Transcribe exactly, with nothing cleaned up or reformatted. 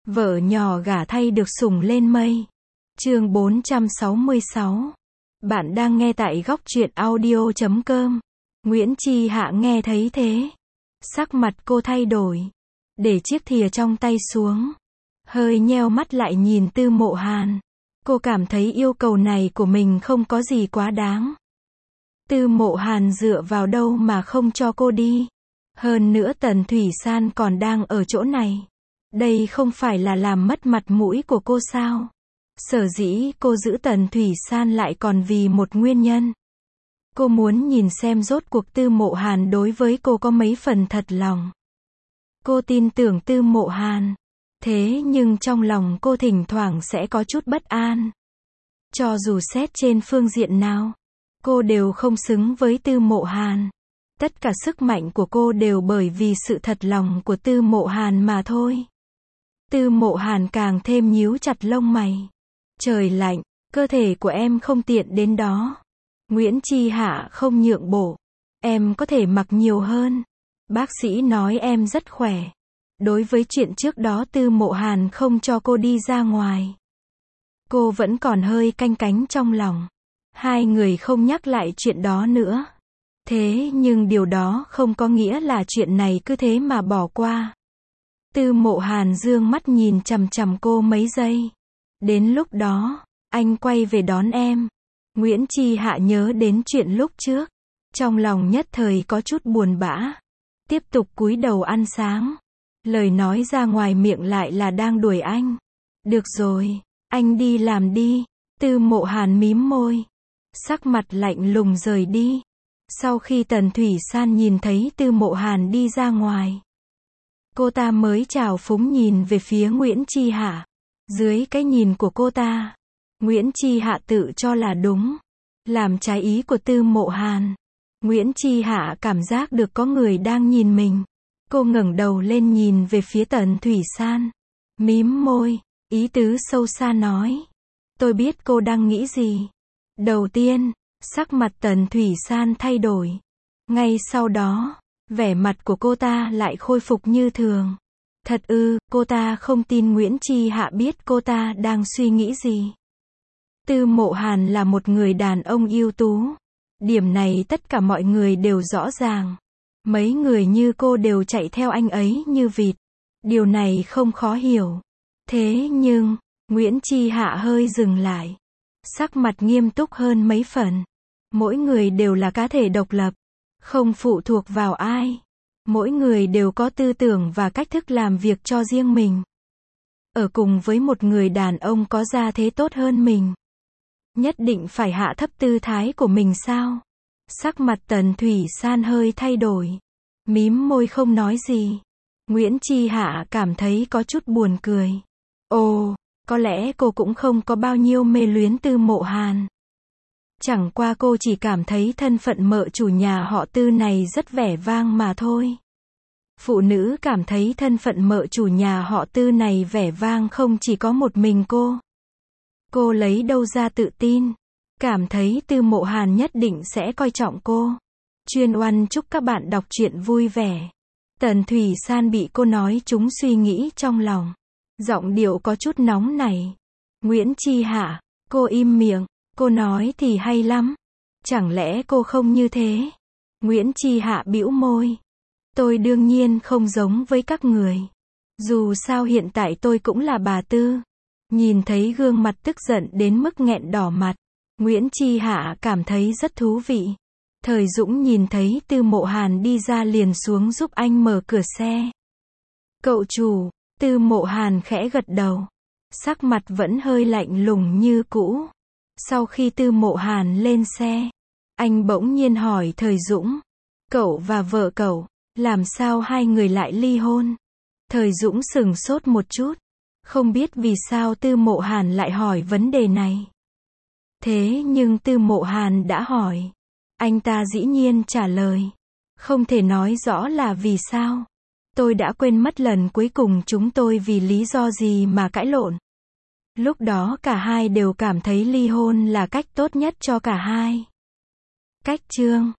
Vợ nhỏ gả thay được sủng lên mây. Chương bốn trăm sáu mươi sáu. Bạn đang nghe tại góc truyện audio chấm com. Nguyễn Chi Hạ nghe thấy thế, sắc mặt cô thay đổi, để chiếc thìa trong tay xuống, hơi nheo mắt lại nhìn Tư Mộ Hàn. Cô cảm thấy yêu cầu này của mình không có gì quá đáng. Tư Mộ Hàn dựa vào đâu mà không cho cô đi? Hơn nữa Tần Thủy San còn đang ở chỗ này. Đây không phải là làm mất mặt mũi của cô sao? Sở dĩ cô giữ Tần Thủy San lại còn vì một nguyên nhân. Cô muốn nhìn xem rốt cuộc Tư Mộ Hàn đối với cô có mấy phần thật lòng. Cô tin tưởng Tư Mộ Hàn. Thế nhưng trong lòng cô thỉnh thoảng sẽ có chút bất an. Cho dù xét trên phương diện nào, cô đều không xứng với Tư Mộ Hàn. Tất cả sức mạnh của cô đều bởi vì sự thật lòng của Tư Mộ Hàn mà thôi. Tư Mộ Hàn càng thêm nhíu chặt lông mày. Trời lạnh, cơ thể của em không tiện đến đó. Nguyễn Chi Hạ không nhượng bộ. Em có thể mặc nhiều hơn. Bác sĩ nói em rất khỏe. Đối với chuyện trước đó Tư Mộ Hàn không cho cô đi ra ngoài, cô vẫn còn hơi canh cánh trong lòng. Hai người không nhắc lại chuyện đó nữa. Thế nhưng điều đó không có nghĩa là chuyện này cứ thế mà bỏ qua. Tư Mộ Hàn dương mắt nhìn chằm chằm cô mấy giây. Đến lúc đó, anh quay về đón em. Nguyễn Chi Hạ nhớ đến chuyện lúc trước. Trong lòng nhất thời có chút buồn bã. Tiếp tục cúi đầu ăn sáng. Lời nói ra ngoài miệng lại là đang đuổi anh. Được rồi, anh đi làm đi. Tư Mộ Hàn mím môi, sắc mặt lạnh lùng rời đi. Sau khi Tần Thủy San nhìn thấy Tư Mộ Hàn đi ra ngoài, cô ta mới trào phúng nhìn về phía Nguyễn Chi Hạ. Dưới cái nhìn của cô ta, Nguyễn Chi Hạ tự cho là đúng, làm trái ý của Tư Mộ Hàn. Nguyễn Chi Hạ cảm giác được có người đang nhìn mình. Cô ngẩng đầu lên nhìn về phía Tần Thủy San, mím môi, ý tứ sâu xa nói. Tôi biết cô đang nghĩ gì. Đầu tiên, sắc mặt Tần Thủy San thay đổi. Ngay sau đó, vẻ mặt của cô ta lại khôi phục như thường. Thật ư, cô ta không tin Nguyễn Chi Hạ biết cô ta đang suy nghĩ gì. Tư Mộ Hàn là một người đàn ông ưu tú. Điểm này tất cả mọi người đều rõ ràng. Mấy người như cô đều chạy theo anh ấy như vịt. Điều này không khó hiểu. Thế nhưng, Nguyễn Chi Hạ hơi dừng lại. Sắc mặt nghiêm túc hơn mấy phần. Mỗi người đều là cá thể độc lập, không phụ thuộc vào ai. Mỗi người đều có tư tưởng và cách thức làm việc cho riêng mình. Ở cùng với một người đàn ông có gia thế tốt hơn mình, nhất định phải hạ thấp tư thái của mình sao? Sắc mặt Tần Thủy San hơi thay đổi, mím môi không nói gì. Nguyễn Chi Hạ cảm thấy có chút buồn cười. Ồ, có lẽ cô cũng không có bao nhiêu mê luyến Tư Mộ Hàn. Chẳng qua cô chỉ cảm thấy thân phận mợ chủ nhà họ Tư này rất vẻ vang mà thôi. Phụ nữ cảm thấy thân phận mợ chủ nhà họ Tư này vẻ vang không chỉ có một mình cô. Cô lấy đâu ra tự tin? Cảm thấy Tư Mộ Hàn nhất định sẽ coi trọng cô. Chuyên oan chúc các bạn đọc truyện vui vẻ. Tần Thủy San bị cô nói trúng suy nghĩ trong lòng. Giọng điệu có chút nóng nảy. Nguyễn Chi Hạ, cô im miệng. Cô nói thì hay lắm. Chẳng lẽ cô không như thế? Nguyễn Chi Hạ bĩu môi. Tôi đương nhiên không giống với các người. Dù sao hiện tại tôi cũng là bà Tư. Nhìn thấy gương mặt tức giận đến mức nghẹn đỏ mặt, Nguyễn Chi Hạ cảm thấy rất thú vị. Thời Dũng nhìn thấy Tư Mộ Hàn đi ra liền xuống giúp anh mở cửa xe. Cậu chủ, Tư Mộ Hàn khẽ gật đầu. Sắc mặt vẫn hơi lạnh lùng như cũ. Sau khi Tư Mộ Hàn lên xe, anh bỗng nhiên hỏi Thời Dũng. Cậu và vợ cậu, làm sao hai người lại ly hôn? Thời Dũng sửng sốt một chút. Không biết vì sao Tư Mộ Hàn lại hỏi vấn đề này. Thế nhưng Tư Mộ Hàn đã hỏi. Anh ta dĩ nhiên trả lời. Không thể nói rõ là vì sao. Tôi đã quên mất lần cuối cùng chúng tôi vì lý do gì mà cãi lộn. Lúc đó cả hai đều cảm thấy ly hôn là cách tốt nhất cho cả hai. Cách chương